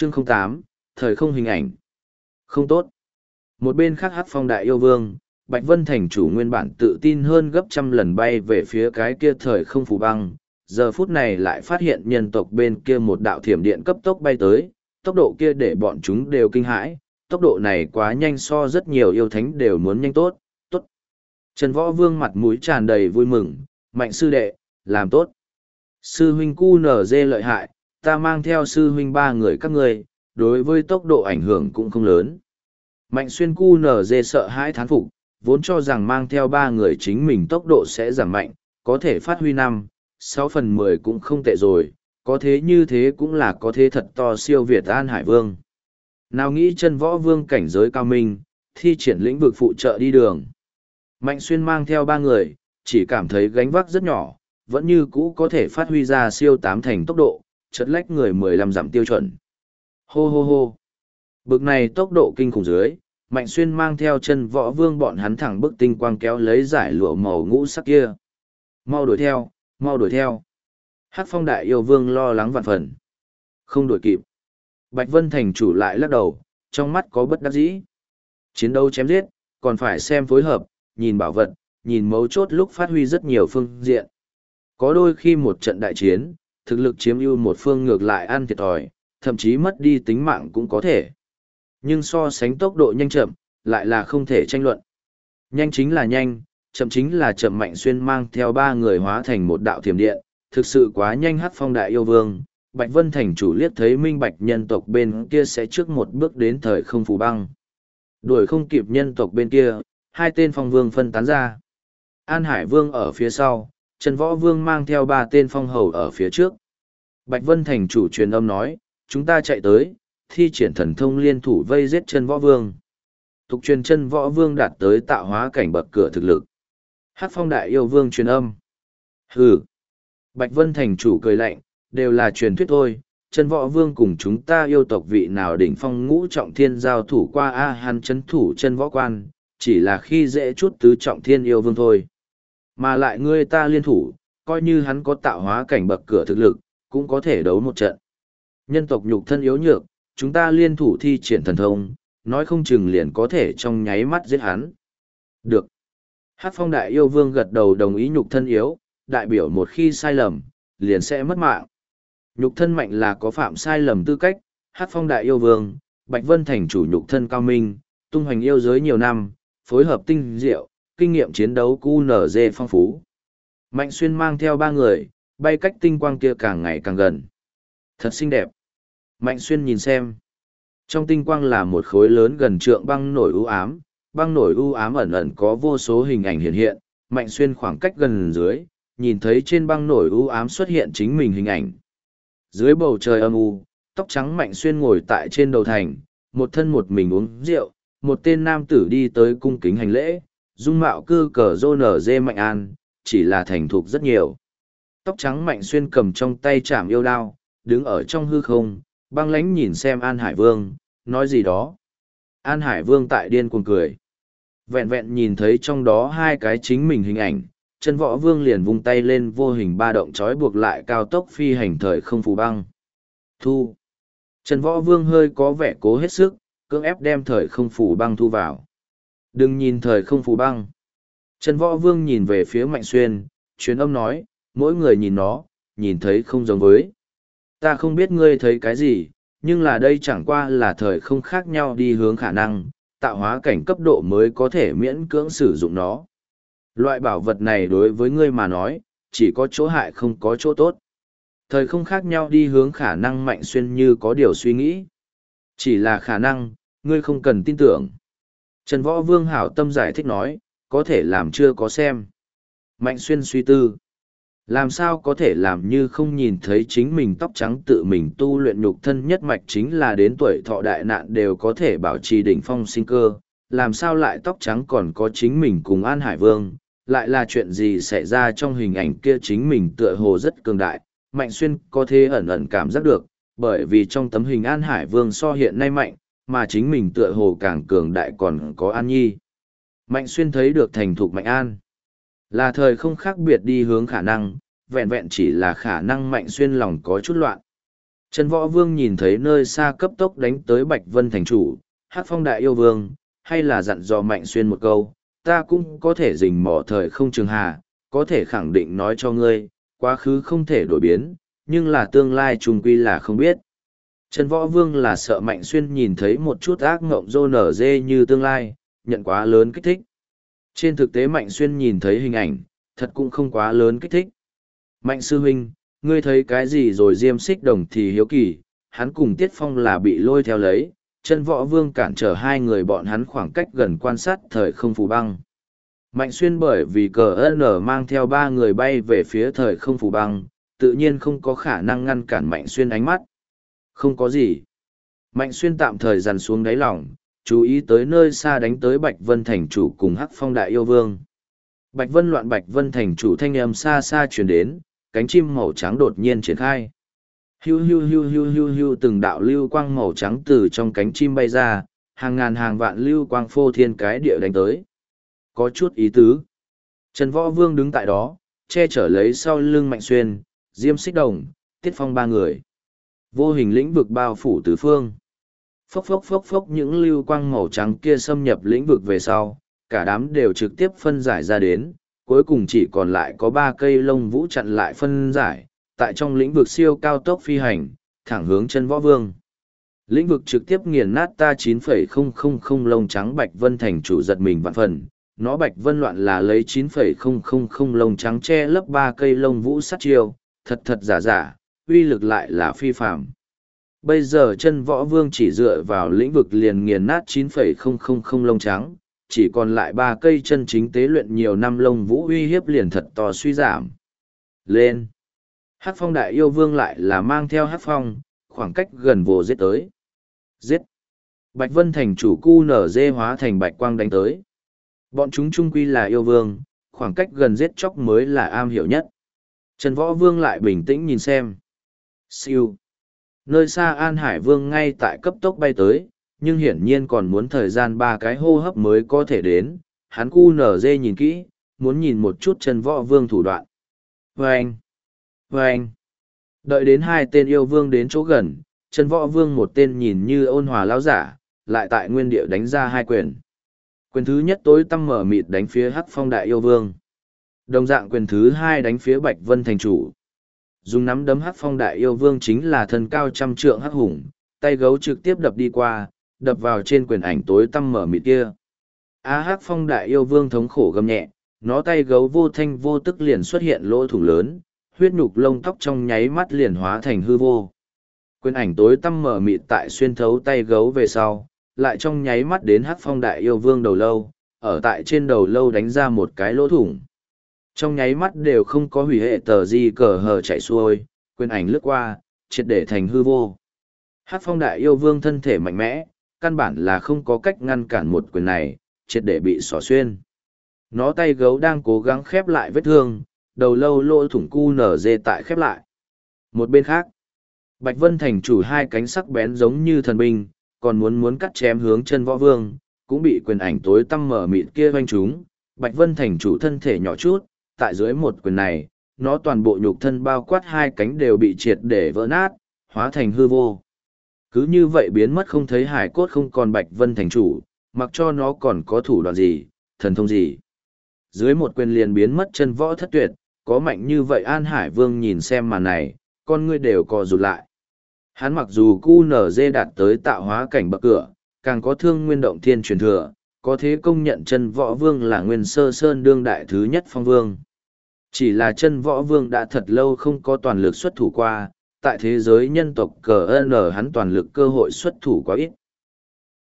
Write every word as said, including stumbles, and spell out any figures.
Chương không tám, thời không hình ảnh. Không tốt. Một bên khác Hắc Phong Đại Yêu Vương, Bạch Vân Thành chủ nguyên bản tự tin hơn gấp trăm lần bay về phía cái kia thời không phù băng, giờ phút này lại phát hiện nhân tộc bên kia một đạo thiểm điện cấp tốc bay tới, tốc độ kia để bọn chúng đều kinh hãi, tốc độ này quá nhanh so rất nhiều yêu thánh đều muốn nhanh tốt, tốt. Trần Võ Vương mặt mũi tràn đầy vui mừng, Mạnh sư đệ, làm tốt. Sư huynh cu nở dê lợi hại, ta mang theo sư huynh ba người các ngươi, đối với tốc độ ảnh hưởng cũng không lớn. Mạnh xuyên cu nở dê sợ hãi thán phục, vốn cho rằng mang theo ba người chính mình tốc độ sẽ giảm mạnh, có thể phát huy năm, sáu phần mười cũng không tệ rồi, có thế như thế cũng là có thế thật to siêu Việt An Hải Vương. Nào nghĩ chân võ vương cảnh giới cao minh, thi triển lĩnh vực phụ trợ đi đường. Mạnh xuyên mang theo ba người, chỉ cảm thấy gánh vác rất nhỏ, vẫn như cũ có thể phát huy ra siêu tám thành tốc độ, chật lách người mười lăm dặm tiêu chuẩn. Hô hô hô. Bực này tốc độ kinh khủng dưới, Mạnh xuyên mang theo chân võ vương bọn hắn thẳng bức tinh quang kéo lấy giải lụa màu ngũ sắc kia. Mau đuổi theo, mau đuổi theo. Hắc Phong Đại Yêu Vương lo lắng vạn phần. Không đuổi kịp. Bạch Vân Thành chủ lại lắc đầu, trong mắt có bất đắc dĩ. Chiến đấu chém giết, còn phải xem phối hợp, nhìn bảo vật, nhìn mấu chốt lúc phát huy rất nhiều phương diện. Có đôi khi một trận đại chiến, thực lực chiếm ưu một phương ngược lại ăn thiệt thòi, thậm chí mất đi tính mạng cũng có thể. Nhưng so sánh tốc độ nhanh chậm, lại là không thể tranh luận. Nhanh chính là nhanh, chậm chính là chậm. Mạnh xuyên mang theo ba người hóa thành một đạo thiểm điện, thực sự quá nhanh. Hắc Phong Đại Yêu Vương, Bạch Vân Thành chủ liếc thấy minh bạch nhân tộc bên kia sẽ trước một bước đến thời không phù băng. Đuổi không kịp nhân tộc bên kia, hai tên phong vương phân tán ra. An Hải Vương ở phía sau, Trần Võ Vương mang theo ba tên phong hầu ở phía trước. Bạch Vân Thành chủ truyền âm nói, chúng ta chạy tới, thi triển thần thông liên thủ vây giết Trần Võ Vương. Tục truyền Trần Võ Vương đạt tới tạo hóa cảnh bậc cửa thực lực. Hắc Phong Đại Yêu Vương truyền âm. Hừ. Bạch Vân Thành chủ cười lạnh, đều là truyền thuyết thôi. Trần Võ Vương cùng chúng ta yêu tộc vị nào đỉnh phong ngũ trọng thiên giao thủ qua a hắn chấn thủ chân võ quan, chỉ là khi dễ chút tứ trọng thiên yêu vương thôi. Mà lại ngươi ta liên thủ, coi như hắn có tạo hóa cảnh bậc cửa thực lực, cũng có thể đấu một trận. Nhân tộc nhục thân yếu nhược, chúng ta liên thủ thi triển thần thông, nói không chừng liền có thể trong nháy mắt giết hắn. Được. Hắc Phong Đại Yêu Vương gật đầu đồng ý. Nhục thân yếu, đại biểu một khi sai lầm, liền sẽ mất mạng. Nhục thân mạnh là có phạm sai lầm tư cách. Hắc Phong Đại Yêu Vương, Bạch Vân Thành chủ nhục thân cao minh, tung hoành yêu giới nhiều năm, phối hợp tinh diệu, kinh nghiệm chiến đấu cu nở dê phong phú. Mạnh xuyên mang theo ba người, bay cách tinh quang kia càng ngày càng gần. Thật xinh đẹp. Mạnh xuyên nhìn xem. Trong tinh quang là một khối lớn gần trượng băng nổi u ám, băng nổi u ám ẩn ẩn có vô số hình ảnh hiện hiện. Mạnh xuyên khoảng cách gần dưới, nhìn thấy trên băng nổi u ám xuất hiện chính mình hình ảnh. Dưới bầu trời âm u, tóc trắng Mạnh xuyên ngồi tại trên đầu thành, một thân một mình uống rượu, một tên nam tử đi tới cung kính hành lễ, dung mạo cư cờ rô nở dê Mạnh An, chỉ là thành thục rất nhiều. Tóc trắng Mạnh xuyên cầm trong tay chảm yêu đao, đứng ở trong hư không, băng lãnh nhìn xem An Hải Vương, nói gì đó. An Hải Vương tại điên cuồng cười. Vẹn vẹn nhìn thấy trong đó hai cái chính mình hình ảnh, Trần Võ Vương liền vung tay lên vô hình ba động trói buộc lại cao tốc phi hành thời không phù băng. Thu. Trần Võ Vương hơi có vẻ cố hết sức, cưỡng ép đem thời không phù băng thu vào. Đừng nhìn thời không phù băng. Trần Võ Vương nhìn về phía Mạnh Xuyên, truyền âm nói, mỗi người nhìn nó, nhìn thấy không giống với. Ta không biết ngươi thấy cái gì, nhưng là đây chẳng qua là thời không khác nhau đi hướng khả năng, tạo hóa cảnh cấp độ mới có thể miễn cưỡng sử dụng nó. Loại bảo vật này đối với ngươi mà nói, chỉ có chỗ hại không có chỗ tốt. Thời không khác nhau đi hướng khả năng. Mạnh Xuyên như có điều suy nghĩ. Chỉ là khả năng, ngươi không cần tin tưởng. Trần Võ Vương hảo tâm giải thích nói, có thể làm chưa có xem. Mạnh Xuyên suy tư. Làm sao có thể làm như không nhìn thấy chính mình tóc trắng tự mình tu luyện nhục thân nhất mạch chính là đến tuổi thọ đại nạn đều có thể bảo trì đỉnh phong sinh cơ. Làm sao lại tóc trắng còn có chính mình cùng An Hải Vương, lại là chuyện gì xảy ra trong hình ảnh kia chính mình tựa hồ rất cường đại. Mạnh Xuyên có thể ẩn ẩn cảm giác được, bởi vì trong tấm hình An Hải Vương so hiện nay mạnh, mà chính mình tựa hồ càng cường đại còn có An Nhi. Mạnh Xuyên thấy được thành thục Mạnh An. Là thời không khác biệt đi hướng khả năng, vẹn vẹn chỉ là khả năng. Mạnh Xuyên lòng có chút loạn. Trần Võ Vương nhìn thấy nơi xa cấp tốc đánh tới Bạch Vân thành chủ, Hắc Phong đại yêu vương, hay là dặn dò Mạnh Xuyên một câu, ta cũng có thể rình mỏ thời không trường hà, có thể khẳng định nói cho ngươi, quá khứ không thể đổi biến, nhưng là tương lai trùng quy là không biết. Trần Võ Vương là sợ Mạnh Xuyên nhìn thấy một chút ác ngộng rô nở dê như tương lai, nhận quá lớn kích thích. Trên thực tế Mạnh Xuyên nhìn thấy hình ảnh, thật cũng không quá lớn kích thích. Mạnh sư huynh, ngươi thấy cái gì rồi? Diêm Xích Đồng thì hiếu kỳ, hắn cùng Tiết Phong là bị lôi theo lấy, Trần Võ Vương cản trở hai người bọn hắn khoảng cách gần quan sát thời không phù băng. Mạnh Xuyên bởi vì cờ N mang theo ba người bay về phía thời không phù băng, tự nhiên không có khả năng ngăn cản Mạnh Xuyên ánh mắt. Không có gì. Mạnh Xuyên tạm thời dằn xuống đáy lòng, chú ý tới nơi xa đánh tới Bạch Vân thành chủ cùng Hắc Phong đại yêu vương. Bạch Vân loạn Bạch Vân thành chủ thanh âm xa xa truyền đến, cánh chim màu trắng đột nhiên triển khai. Hiu hiu hiu hiu hiu hiu từng đạo lưu quang màu trắng từ trong cánh chim bay ra, hàng ngàn hàng vạn lưu quang phô thiên cái địa đánh tới. Có chút ý tứ. Trần Võ Vương đứng tại đó, che chở lấy sau lưng Mạnh Xuyên, Diêm Xích Đồng, Tiết Phong ba người. Vô hình lĩnh vực bao phủ tứ phương. Phốc phốc phốc phốc những lưu quang màu trắng kia xâm nhập lĩnh vực về sau, cả đám đều trực tiếp phân giải ra đến, cuối cùng chỉ còn lại có ba cây lông vũ chặn lại phân giải, tại trong lĩnh vực siêu cao tốc phi hành, thẳng hướng Trần Võ Vương. Lĩnh vực trực tiếp nghiền nát ta chín phẩy không không không lông trắng Bạch Vân thành chủ giật mình vạn phần, nó Bạch Vân loạn là lấy chín phẩy không không không lông trắng che lấp ba cây lông vũ sát chiêu, thật thật giả giả, uy lực lại là phi phàm. Bây giờ Chân Võ Vương chỉ dựa vào lĩnh vực liền nghiền nát chín phẩy không không không lông trắng, chỉ còn lại ba cây chân chính tế luyện nhiều năm lông vũ uy hiếp liền thật to suy giảm. Lên! Hắc Phong đại yêu vương lại là mang theo Hắc Phong, khoảng cách gần vồ giết tới. Giết! Bạch Vân thành chủ cu nở dê hóa thành bạch quang đánh tới. Bọn chúng trung quy là yêu vương, khoảng cách gần giết chóc mới là am hiểu nhất. Trần Võ Vương lại bình tĩnh nhìn xem. Siêu! Nơi xa An Hải Vương ngay tại cấp tốc bay tới, nhưng hiển nhiên còn muốn thời gian ba cái hô hấp mới có thể đến. Hắn cu nở dê nhìn kỹ, muốn nhìn một chút Trần Võ Vương thủ đoạn. Vâng! Vâng! Đợi đến hai tên yêu vương đến chỗ gần, Trần Võ Vương một tên nhìn như ôn hòa lão giả, lại tại nguyên địa đánh ra hai quyền. Quyền thứ nhất tối tăm mở mịt đánh phía Hắc Phong đại yêu vương. Đồng dạng quyền thứ hai đánh phía Bạch Vân thành chủ. Dùng nắm đấm Hắc Phong đại yêu vương chính là thân cao trăm trượng hắc hùng, tay gấu trực tiếp đập đi qua, đập vào trên quyền ảnh tối tăm mở mịt kia. Á Hắc Phong đại yêu vương thống khổ gầm nhẹ, nó tay gấu vô thanh vô tức liền xuất hiện lỗ thủng lớn, huyết nhục lông tóc trong nháy mắt liền hóa thành hư vô. Quyền ảnh tối tăm mở mịt tại xuyên thấu tay gấu về sau, lại trong nháy mắt đến Hắc Phong đại yêu vương đầu lâu, ở tại trên đầu lâu đánh ra một cái lỗ thủng. Trong nháy mắt đều không có hủy hệ tờ gì cờ hờ chạy xuôi, quyền ảnh lướt qua, triệt để thành hư vô. Hắc Phong đại yêu vương thân thể mạnh mẽ, căn bản là không có cách ngăn cản một quyền này, triệt để bị xỏ xuyên. Nó tay gấu đang cố gắng khép lại vết thương, đầu lâu lỗ thủng cu nở dê tại khép lại. Một bên khác, Bạch Vân thành chủ hai cánh sắc bén giống như thần binh, còn muốn muốn cắt chém hướng Chân Võ Vương, cũng bị quyền ảnh tối tăm mở mịt kia vanh trúng. Bạch Vân thành chủ thân thể nhỏ chút, tại dưới một quyền này, nó toàn bộ nhục thân bao quát hai cánh đều bị triệt để vỡ nát, hóa thành hư vô. Cứ như vậy biến mất không thấy hải cốt không còn Bạch Vân thành chủ, mặc cho nó còn có thủ đoạn gì, thần thông gì. Dưới một quyền liền biến mất Chân Võ thất tuyệt, có mạnh như vậy An Hải Vương nhìn xem màn này, con ngươi đều co rụt lại. Hắn mặc dù cu nở dê đạt tới tạo hóa cảnh bậc cửa, càng có thương nguyên động thiên truyền thừa, có thế công nhận Chân Võ Vương là nguyên sơ sơn đương đại thứ nhất phong vương. Chỉ là Chân Võ Vương đã thật lâu không có toàn lực xuất thủ qua, tại thế giới nhân tộc cờ ân hắn toàn lực cơ hội xuất thủ quá ít.